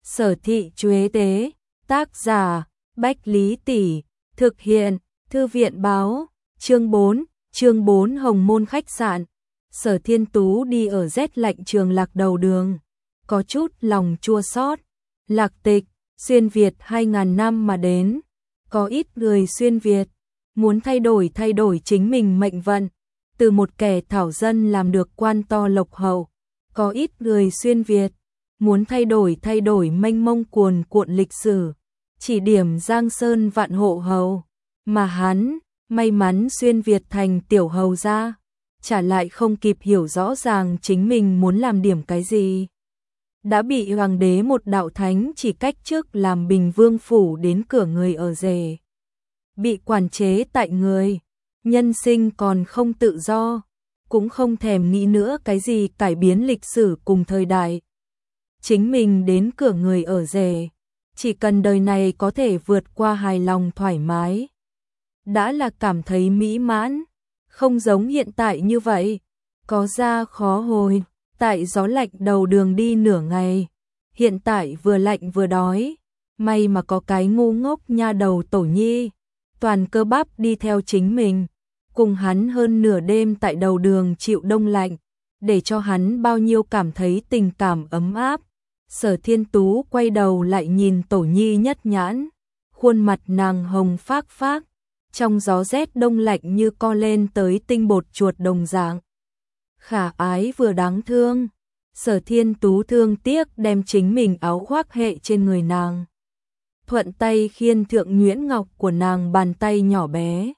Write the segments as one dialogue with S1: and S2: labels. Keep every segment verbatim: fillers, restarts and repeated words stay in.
S1: Sở Thị Chuế Tế, tác giả, Bách Lý Tỷ, thực hiện, Thư viện báo, chương bốn, chương bốn Hồng Môn khách sạn. Sở Thiên Tú đi ở rét lạnh Trường Lạc đầu đường, có chút lòng chua xót. Lạc Tịch, xuyên Việt hai ngàn năm mà đến, có ít người xuyên Việt muốn thay đổi thay đổi chính mình mệnh vận, từ một kẻ thảo dân làm được quan to lộc hậu, có ít người xuyên Việt muốn thay đổi thay đổi mênh mông cuồn cuộn lịch sử, chỉ điểm Giang Sơn vạn hộ hầu, mà hắn may mắn xuyên Việt thành tiểu hầu gia, trả lại không kịp hiểu rõ ràng chính mình muốn làm điểm cái gì. Đã bị hoàng đế một đạo thánh chỉ cách trước làm Bình Vương phủ đến cửa người ở rể. Bị quản chế tại người, nhân sinh còn không tự do, cũng không thèm nghĩ nữa cái gì cải biến lịch sử cùng thời đại. Chính mình đến cửa người ở rể, chỉ cần đời này có thể vượt qua hài lòng thoải mái, đã là cảm thấy mỹ mãn, không giống hiện tại như vậy, có ra khó hồi, tại gió lạnh đầu đường đi nửa ngày, hiện tại vừa lạnh vừa đói, may mà có cái ngu ngốc nha đầu Tổ Nhi, toàn cơ bắp đi theo chính mình, cùng hắn hơn nửa đêm tại đầu đường chịu đông lạnh, để cho hắn bao nhiêu cảm thấy tình cảm ấm áp. Sở Thiên Tú quay đầu lại nhìn Tổ Nhi nhất nhãn, khuôn mặt nàng hồng phác phác, trong gió rét đông lạnh như co lên tới tinh bột chuột đồng dạng. Khả ái vừa đáng thương, Sở Thiên Tú thương tiếc đem chính mình áo khoác hệ trên người nàng, thuận tay khiên thượng nhuyễn ngọc của nàng bàn tay nhỏ bé.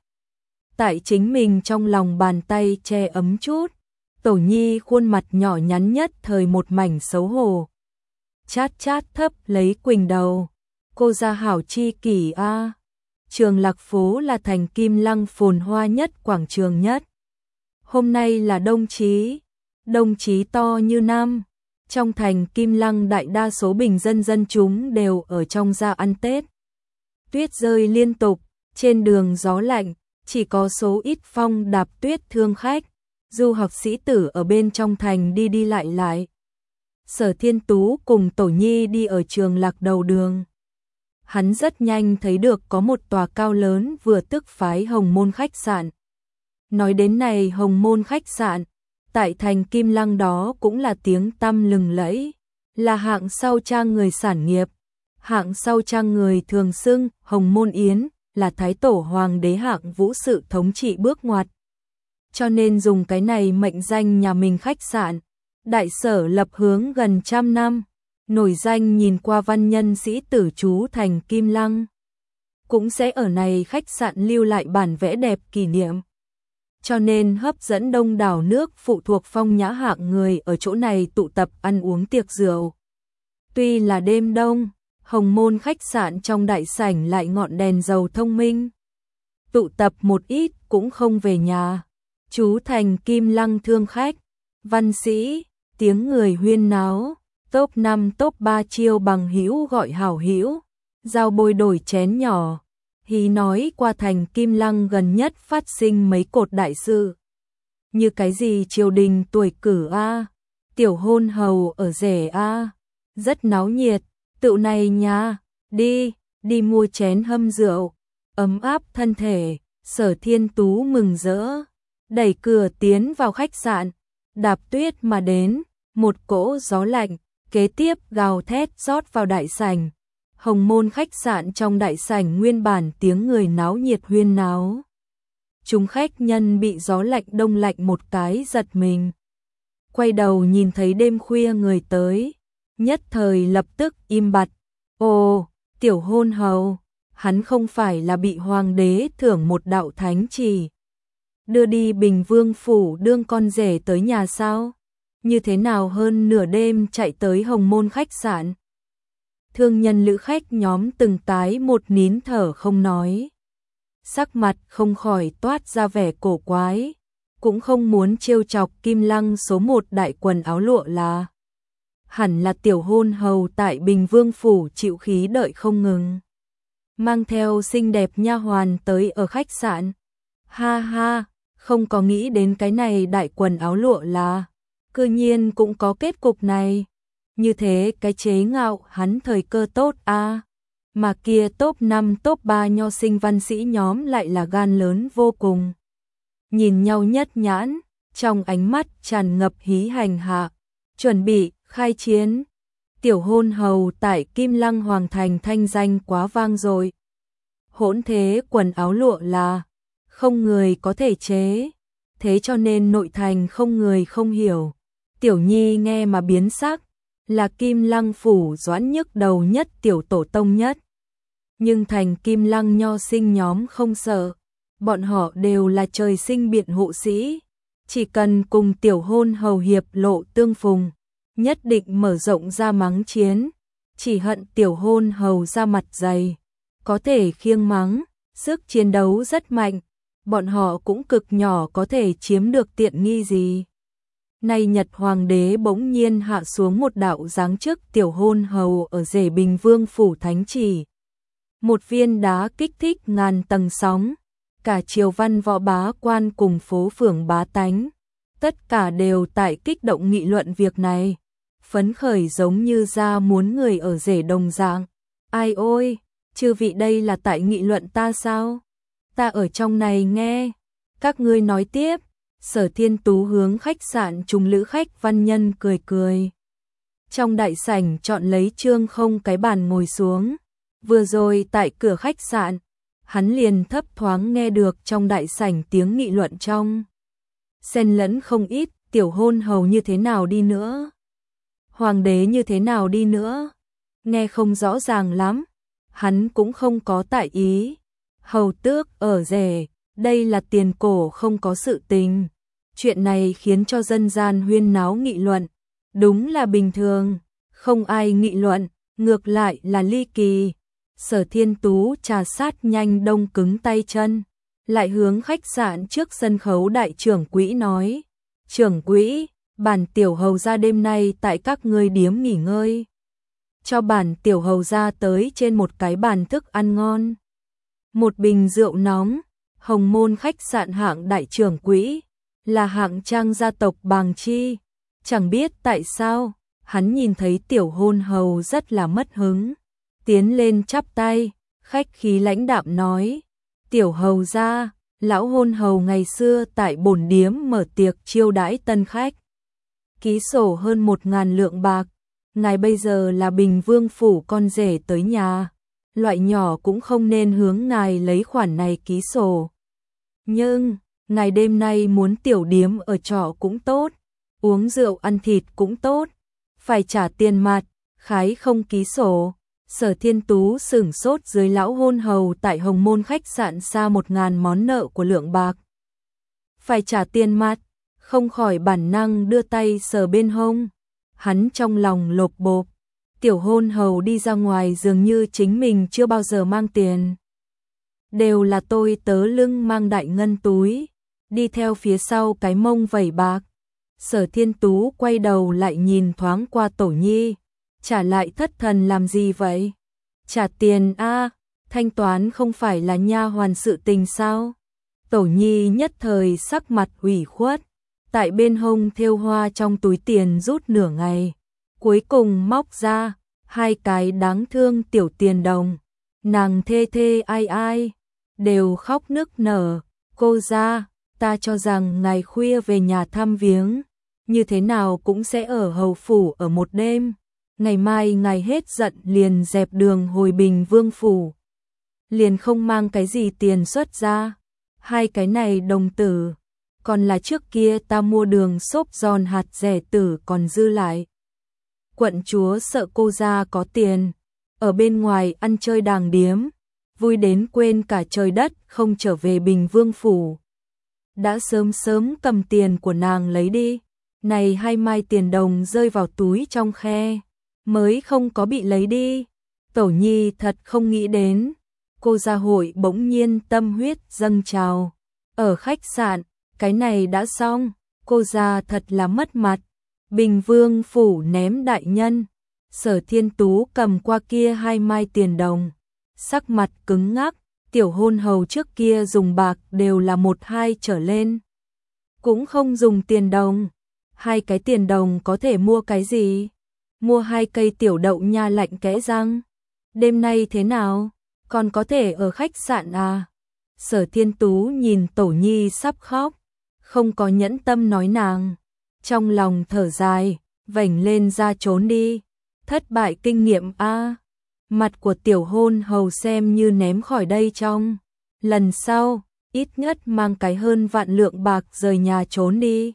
S1: Tại chính mình trong lòng bàn tay che ấm chút, Tổ Nhi khuôn mặt nhỏ nhắn nhất thời một mảnh xấu hổ. Chát chát thấp lấy quỳnh đầu, cô ra hảo chi kỷ a. À. Trường Lạc phố là thành Kim Lăng phồn hoa nhất quảng trường nhất. Hôm nay là đông chí, đông chí to như năm. Trong thành Kim Lăng đại đa số bình dân dân chúng đều ở trong ra ăn Tết. Tuyết rơi liên tục, trên đường gió lạnh, chỉ có số ít phong đạp tuyết thương khách, du học sĩ tử ở bên trong thành đi đi lại lại. Sở Thiên Tú cùng Tổ Nhi đi ở Trường Lạc đầu đường. Hắn rất nhanh thấy được có một tòa cao lớn vừa tức phái Hồng Môn khách sạn. Nói đến này Hồng Môn khách sạn, tại thành Kim Lăng đó cũng là tiếng tăm lừng lẫy, là hạng sau trang người sản nghiệp, hạng sau trang người thường xưng Hồng Môn Yến, là Thái Tổ Hoàng đế hạng vũ sự thống trị bước ngoặt. Cho nên dùng cái này mệnh danh nhà mình khách sạn. Đại sở lập hướng gần trăm năm, nổi danh nhìn qua văn nhân sĩ tử trú thành Kim Lăng. Cũng sẽ ở này khách sạn lưu lại bản vẽ đẹp kỷ niệm. Cho nên hấp dẫn đông đảo nước phụ thuộc phong nhã hạng người ở chỗ này tụ tập ăn uống tiệc rượu. Tuy là đêm đông, Hồng Môn khách sạn trong đại sảnh lại ngọn đèn dầu thông minh. Tụ tập một ít cũng không về nhà. Trú thành Kim Lăng thương khách, văn sĩ, tiếng người huyên náo, top năm top ba chiêu bằng hữu gọi hảo hữu, giao bôi đổi chén nhỏ, hí nói qua thành Kim Lăng gần nhất phát sinh mấy cột đại sự. Như cái gì triều đình tuổi cử a, tiểu hôn hầu ở rể a, rất náo nhiệt, tựu này nha, đi, đi mua chén hâm rượu, ấm áp thân thể. Sở Thiên Tú mừng rỡ, đẩy cửa tiến vào khách sạn, đạp tuyết mà đến, một cỗ gió lạnh, kế tiếp gào thét rót vào đại sảnh. Hồng Môn khách sạn trong đại sảnh nguyên bản tiếng người náo nhiệt huyên náo. Chúng khách nhân bị gió lạnh đông lạnh một cái giật mình. Quay đầu nhìn thấy đêm khuya người tới, nhất thời lập tức im bặt. Ồ, tiểu hôn hầu, hắn không phải là bị hoàng đế thưởng một đạo thánh chỉ, đưa đi Bình Vương phủ đương con rể tới nhà sao? Như thế nào hơn nửa đêm chạy tới Hồng Môn khách sạn? Thương nhân lữ khách nhóm từng tái một nín thở không nói. Sắc mặt không khỏi toát ra vẻ cổ quái, cũng không muốn trêu chọc Kim Lăng số một đại quần áo lụa là. Hẳn là tiểu hôn hầu tại Bình Vương phủ chịu khí đợi không ngừng. Mang theo xinh đẹp nha hoàn tới ở khách sạn. Ha ha, không có nghĩ đến cái này đại quần áo lụa là, cư nhiên cũng có kết cục này. Như thế cái chế ngạo hắn thời cơ tốt a à. Mà kia top năm top ba nho sinh văn sĩ nhóm lại là gan lớn vô cùng. Nhìn nhau nhất nhãn, trong ánh mắt tràn ngập hí hành hạ, chuẩn bị khai chiến. Tiểu hôn hầu tại Kim Lăng Hoàng Thành thanh danh quá vang rồi. Hỗn thế quần áo lụa là không người có thể chế, thế cho nên nội thành không người không hiểu. Tiểu Nhi nghe mà biến sắc, là Kim Lăng phủ doãn nhức đầu nhất tiểu tổ tông nhất. Nhưng thành Kim Lăng nho sinh nhóm không sợ, bọn họ đều là trời sinh biện hộ sĩ, chỉ cần cùng tiểu hôn hầu hiệp lộ tương phùng, nhất định mở rộng ra mắng chiến, chỉ hận tiểu hôn hầu ra mặt dày, có thể khiêng mắng, sức chiến đấu rất mạnh, bọn họ cũng cực nhỏ có thể chiếm được tiện nghi gì. Nay Nhật Hoàng đế bỗng nhiên hạ xuống một đạo giáng chức tiểu hôn hầu ở rể Bình Vương phủ thánh chỉ. Một viên đá kích thích ngàn tầng sóng, cả triều văn võ bá quan cùng phố phường bá tánh, tất cả đều tại kích động nghị luận việc này, phấn khởi giống như ra muốn người ở rể đồng dạng. Ai ôi, chư vị đây là tại nghị luận ta sao? Ta ở trong này nghe, các ngươi nói tiếp. Sở Thiên Tú hướng khách sạn trùng lữ khách văn nhân cười cười. Trong đại sảnh chọn lấy trương không cái bàn ngồi xuống. Vừa rồi tại cửa khách sạn, hắn liền thấp thoáng nghe được trong đại sảnh tiếng nghị luận trong. Xen lẫn không ít, tiểu hôn hầu như thế nào đi nữa? Hoàng đế như thế nào đi nữa? Nghe không rõ ràng lắm, hắn cũng không có tại ý. Hầu tước ở rể, đây là tiền cổ không có sự tình. Chuyện này khiến cho dân gian huyên náo nghị luận. Đúng là bình thường, không ai nghị luận, ngược lại là ly kỳ. Sở Thiên Tú trà sát nhanh đông cứng tay chân, lại hướng khách sạn trước sân khấu đại trưởng quỹ nói. Trưởng quỹ, bản tiểu hầu ra đêm nay tại các ngươi điếm nghỉ ngơi. Cho bản tiểu hầu ra tới trên một cái bàn thức ăn ngon. Một bình rượu nóng, Hồng Môn khách sạn hạng đại trưởng quỹ, là hạng trang gia tộc Bàng Chi. Chẳng biết tại sao, hắn nhìn thấy tiểu hôn hầu rất là mất hứng. Tiến lên chắp tay, khách khí lãnh đạm nói. Tiểu hầu gia, lão hôn hầu ngày xưa tại bổn điếm mở tiệc chiêu đãi tân khách. Ký sổ hơn một ngàn lượng bạc, ngài bây giờ là Bình Vương phủ con rể tới nhà. Loại nhỏ cũng không nên hướng ngài lấy khoản này ký sổ. Nhưng, ngài đêm nay muốn tiểu điếm ở trọ cũng tốt, uống rượu ăn thịt cũng tốt, phải trả tiền mặt, khái không ký sổ. Sở Thiên Tú sửng sốt dưới lão hôn hầu tại Hồng Môn khách sạn xa một ngàn món nợ của lượng bạc. Phải trả tiền mặt, không khỏi bản năng đưa tay sờ bên hông. Hắn trong lòng lộp bộp, tiểu hôn hầu đi ra ngoài dường như chính mình chưa bao giờ mang tiền. Đều là tôi tớ lưng mang đại ngân túi, đi theo phía sau cái mông vẩy bạc. Sở Thiên Tú quay đầu lại nhìn thoáng qua Tổ Nhi, trả lại thất thần làm gì vậy? Trả tiền a, thanh toán không phải là nha hoàn sự tình sao? Tổ Nhi nhất thời sắc mặt ủy khuất, tại bên hông thêu hoa trong túi tiền rút nửa ngày, cuối cùng móc ra hai cái đáng thương tiểu tiền đồng. Nàng thê thê ai ai, đều khóc nức nở. Cô gia, ta cho rằng ngày khuya về nhà thăm viếng, như thế nào cũng sẽ ở hầu phủ ở một đêm. Ngày mai ngài hết giận liền dẹp đường hồi Bình Vương phủ. Liền không mang cái gì tiền xuất ra. Hai cái này đồng tử, còn là trước kia ta mua đường xốp giòn hạt rẻ tử còn dư lại. Quận chúa sợ cô gia có tiền, ở bên ngoài ăn chơi đàng điếm, vui đến quên cả trời đất không trở về Bình Vương phủ. Đã sớm sớm cầm tiền của nàng lấy đi, này hai mai tiền đồng rơi vào túi trong khe, mới không có bị lấy đi. Tổ Nhi thật không nghĩ đến, cô gia hội bỗng nhiên tâm huyết dâng trào. Ở khách sạn, cái này đã xong, cô gia thật là mất mặt. Bình Vương phủ ném đại nhân. Sở Thiên Tú cầm qua kia hai mai tiền đồng, sắc mặt cứng ngắc. Tiểu hôn hầu trước kia dùng bạc đều là một hai trở lên, cũng không dùng tiền đồng. Hai cái tiền đồng có thể mua cái gì? mua hai cây tiểu đậu nha lạnh kẽ răng. Đêm nay thế nào? Còn có thể ở khách sạn à? Sở Thiên Tú nhìn Tổ Nhi sắp khóc, không có nhẫn tâm nói nàng. Trong lòng thở dài, vểnh lên ra trốn đi. Thất bại kinh nghiệm a. Mặt của tiểu hôn hầu xem như ném khỏi đây trong. Lần sau, ít nhất mang cái hơn vạn lượng bạc rời nhà trốn đi.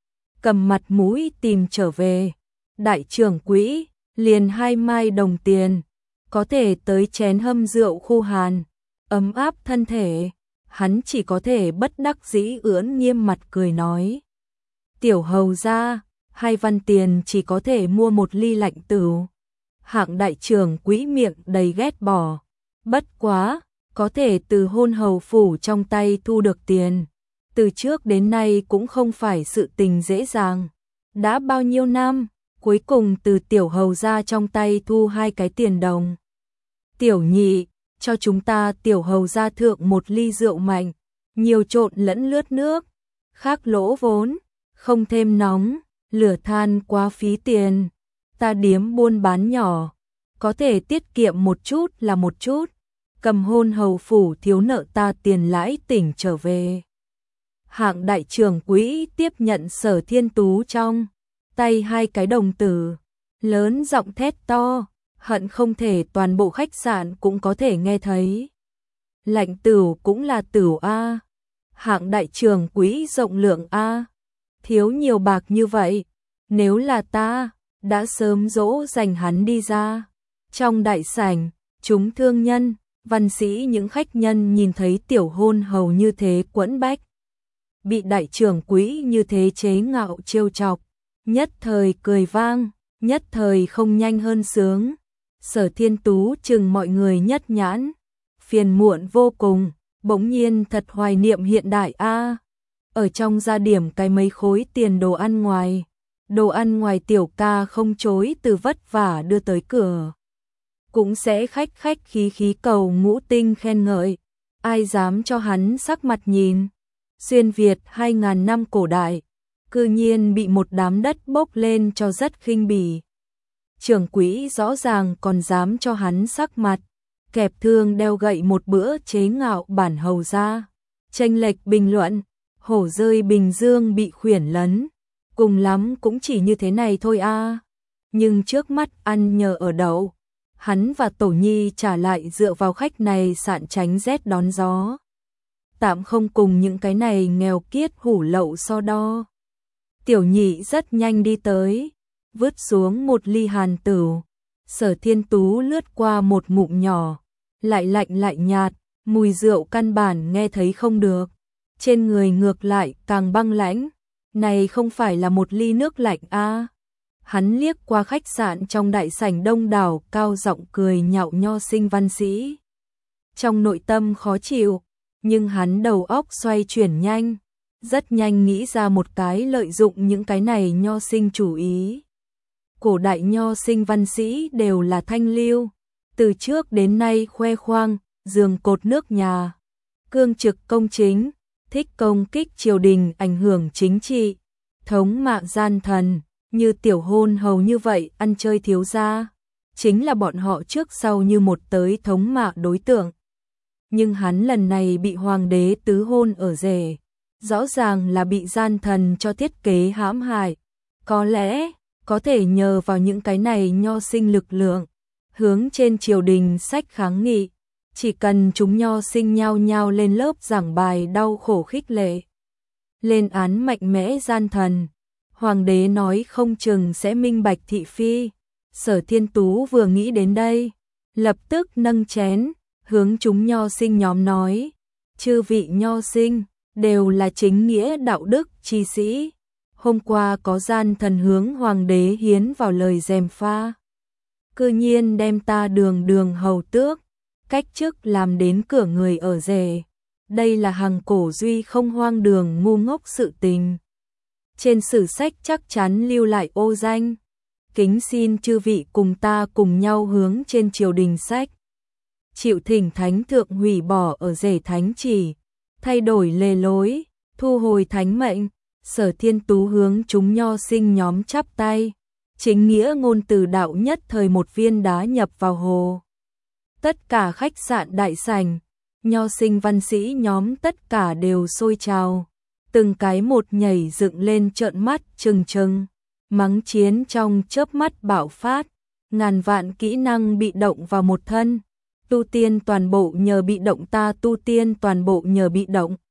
S1: Cầm mặt mũi tìm trở về. Đại trưởng quỹ, liền hai mai đồng tiền. Có thể tới chén hâm rượu khu hàn. Ấm áp thân thể. Hắn chỉ có thể bất đắc dĩ ưỡn nghiêm mặt cười nói. Tiểu hầu ra, hai văn tiền chỉ có thể mua một ly lạnh tửu. Hạng đại trưởng quỹ miệng đầy ghét bỏ. Bất quá, có thể từ hôn hầu phủ trong tay thu được tiền. Từ trước đến nay cũng không phải sự tình dễ dàng. Đã bao nhiêu năm, cuối cùng từ tiểu hầu ra trong tay thu hai cái tiền đồng. Tiểu nhị, cho chúng ta tiểu hầu ra thượng một ly rượu mạnh, nhiều trộn lẫn lướt nước, khác lỗ vốn, không thêm nóng, lửa than quá phí tiền. Ta điếm buôn bán nhỏ, có thể tiết kiệm một chút là một chút, cầm hôn hầu phủ thiếu nợ ta tiền lãi tỉnh trở về. Hạng đại trưởng quỹ tiếp nhận Sở Thiên Tú trong tay hai cái đồng tử, lớn giọng thét to, hận không thể toàn bộ khách sạn cũng có thể nghe thấy. Lạnh tửu cũng là tửu a. Hạng đại trưởng quỹ rộng lượng a. Thiếu nhiều bạc như vậy, nếu là ta, đã sớm dỗ dành hắn đi ra. Trong đại sảnh, chúng thương nhân, văn sĩ những khách nhân nhìn thấy tiểu hôn hầu như thế quẫn bách. Bị đại trưởng quỹ như thế chế ngạo trêu chọc, nhất thời cười vang, nhất thời không nhanh hơn sướng. Sở Thiên Tú chừng mọi người nhất nhãn, phiền muộn vô cùng, bỗng nhiên thật hoài niệm hiện đại a. Ở trong gia điểm cái mấy khối tiền đồ ăn ngoài, đồ ăn ngoài tiểu ca không chối từ vất vả đưa tới cửa. Cũng sẽ khách khách khí khí cầu ngũ tinh khen ngợi, ai dám cho hắn sắc mặt nhìn. Xuyên Việt hai ngàn năm cổ đại, cư nhiên bị một đám đất bốc lên cho rất khinh bỉ. Trưởng quỹ rõ ràng còn dám cho hắn sắc mặt, kẹp thương đeo gậy một bữa chế ngạo bản hầu ra. Chênh lệch bình luận, hổ rơi Bình Dương bị khuyển lấn, cùng lắm cũng chỉ như thế này thôi a. Nhưng trước mắt ăn nhờ ở đậu, hắn và Tổ Nhi trả lại dựa vào khách này sạn tránh rét đón gió. Tạm không cùng những cái này nghèo kiết hủ lậu so đo. Tiểu nhị rất nhanh đi tới, vứt xuống một ly hàn tửu. Sở Thiên Tú lướt qua một ngụm nhỏ, lại lạnh lại nhạt, mùi rượu căn bản nghe thấy không được. Trên người ngược lại càng băng lãnh, này không phải là một ly nước lạnh a. Hắn liếc qua khách sạn trong đại sảnh đông đảo cao giọng cười nhạo nho sinh văn sĩ. Trong nội tâm khó chịu, nhưng hắn đầu óc xoay chuyển nhanh, rất nhanh nghĩ ra một cái lợi dụng những cái này nho sinh chủ ý. Cổ đại nho sinh văn sĩ đều là thanh lưu, từ trước đến nay khoe khoang, giường cột nước nhà, cương trực công chính, thích công kích triều đình ảnh hưởng chính trị, thống mạ gian thần, như tiểu hôn hầu như vậy ăn chơi thiếu gia, chính là bọn họ trước sau như một tới thống mạ đối tượng. Nhưng hắn lần này bị hoàng đế tứ hôn ở rể, rõ ràng là bị gian thần cho thiết kế hãm hại, có lẽ có thể nhờ vào những cái này nho sinh lực lượng, hướng trên triều đình sách kháng nghị, chỉ cần chúng nho sinh nhao nhao lên lớp giảng bài đau khổ khích lệ, lên án mạnh mẽ gian thần, hoàng đế nói không chừng sẽ minh bạch thị phi. Sở Thiên Tú vừa nghĩ đến đây, lập tức nâng chén, hướng chúng nho sinh nhóm nói, chư vị nho sinh, đều là chính nghĩa đạo đức chi sĩ. Hôm qua có gian thần hướng hoàng đế hiến vào lời gièm pha, cư nhiên đem ta đường đường hầu tước, cách chức làm đến cửa người ở rể. Đây là hàng cổ duy không hoang đường ngu ngốc sự tình. Trên sử sách chắc chắn lưu lại ô danh. Kính xin chư vị cùng ta cùng nhau hướng trên triều đình sách. Chịu thỉnh thánh thượng hủy bỏ ở rể thánh chỉ, thay đổi lề lối, thu hồi thánh mệnh. Sở Thiên Tú hướng chúng nho sinh nhóm chắp tay, chính nghĩa ngôn từ đạo nhất thời một viên đá nhập vào hồ. Tất cả khách sạn đại sảnh, nho sinh văn sĩ nhóm tất cả đều sôi trào, từng cái một nhảy dựng lên trợn mắt trừng trừng, mắng chiến trong chớp mắt bạo phát, ngàn vạn kỹ năng bị động vào một thân, tu tiên toàn bộ nhờ bị động ta tu tiên toàn bộ nhờ bị động.